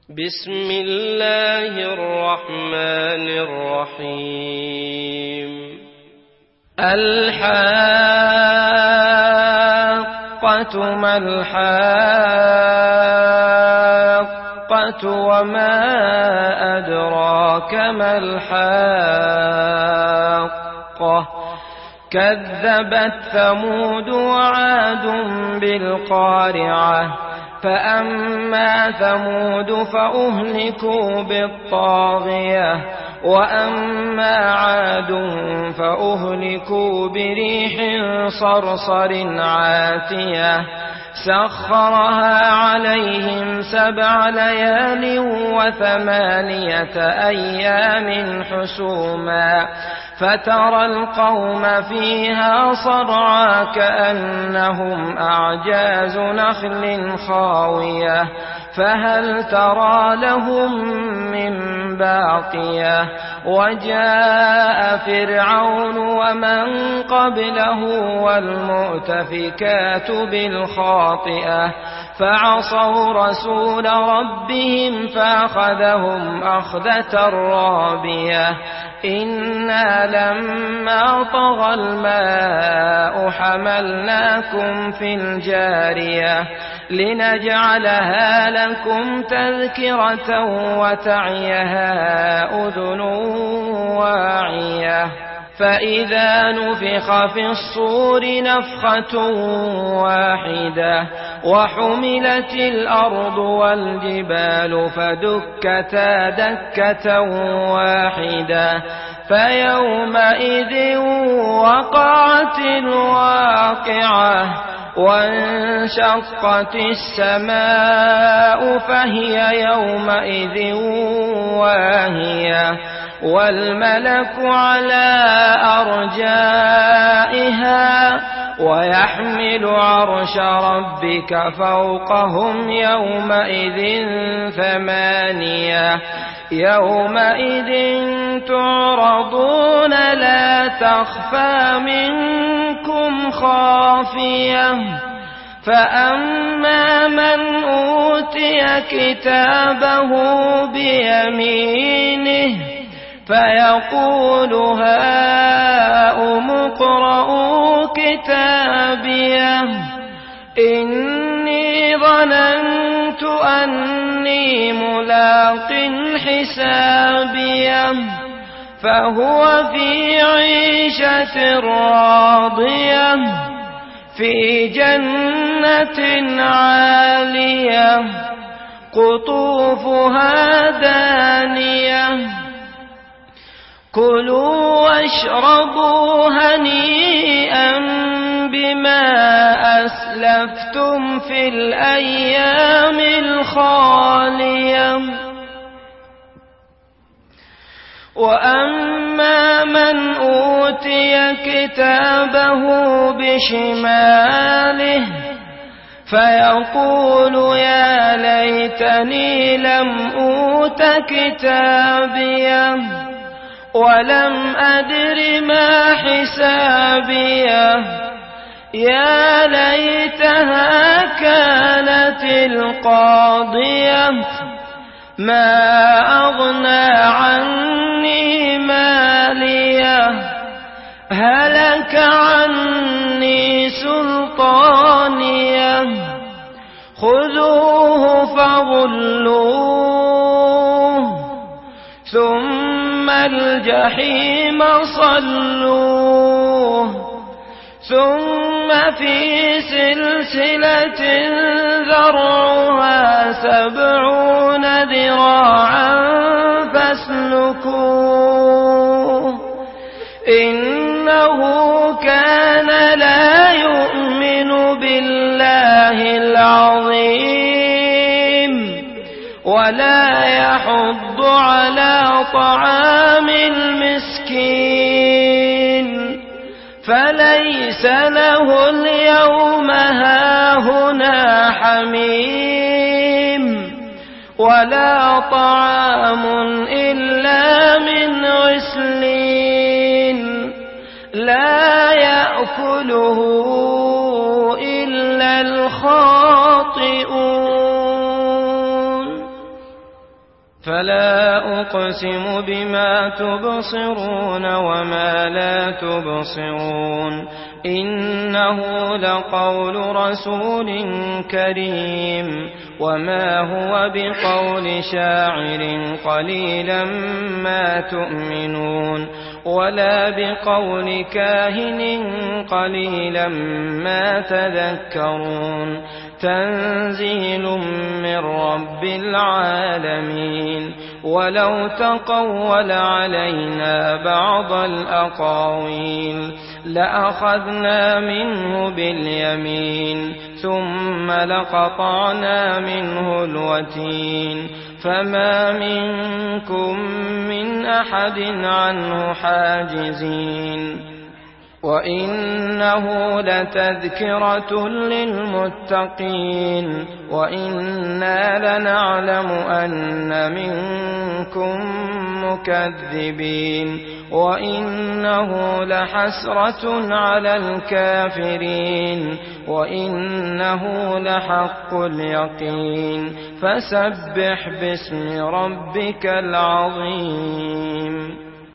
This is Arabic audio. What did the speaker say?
بسم الله الرحمن الرحيم. الحاقة ما الحاقة وما أدراك ما الحاقة كذبت ثمود وعاد بالقارعة فأما ثمود فأهلكوا بالطاغية وأما عاد فأهلكوا بريح صرصر عاتية سخرها عليهم 7 ليال و8 أيام حسوما فترى القوم فيها صرعى كأنهم أعجاز نخل خاوية فهل ترى لهم من باقية وجاء فرعون ومن قبله والمؤتفكات بالخاطئة فعصوا رسول ربهم فأخذهم أخذة رابية إنا لما طغى الماء حملناكم في الجارية لنجعلها لكم تذكرة وتعيها أذن واعية فإذا نفخ في الصور نفخة واحدة وحملت الأرض والجبال فدكتا دكة واحدة فيومئذ وقعت الواقعة وانشقت السماء فهي يومئذ واهية والملك على أرجائها ويحمل عرش ربك فوقهم يومئذ 8 يومئذ تعرضون لا تخفى منكم خافية فأما من أوتي كتابه بيمينه فيقول هاؤم اقرءوا كتابيه إني ظننت أني ملاق حسابيه فهو في عيشة راضية في جنة عالية قطوفها دانية كلوا واشربوا هنيئا بما أسلفتم في الأيام الخالية وأما من أوتي كتابه بشماله فيقول يا ليتني لم أوت كتابيه ولم أدر ما حسابيه يا ليتها كانت القاضية ما أغنى عني ماليه هلك عني سلطانيه خذوه فغلوه ثم الجحيم صلوه ثم في سلسلة ذرعها 70 ذراعا فاسلكوه إنه كان لا يؤمن بالله العظيم ولا يحض على طعام المسكين فليس له اليوم هاهنا حميم ولا طعام إلا من غسلين لا يأكله إلا الخاطئون فلا أقسم بما تبصرون وما لا تبصرون إنه لقول رسول كريم وما هو بقول شاعر قليلا ما تؤمنون ولا بقول كاهن قليلا ما تذكرون تنزيل من رب العالمين ولو تقول علينا بعض الأقاويل لأخذنا منه باليمين ثم لقطعنا منه الوتين فما منكم من أحد عنه حاجزين وإنه لتذكرة للمتقين وإنا لنعلم أن منكم مكذبين وإنه لحسرة على الكافرين وإنه لحق اليقين فسبح باسم ربك العظيم.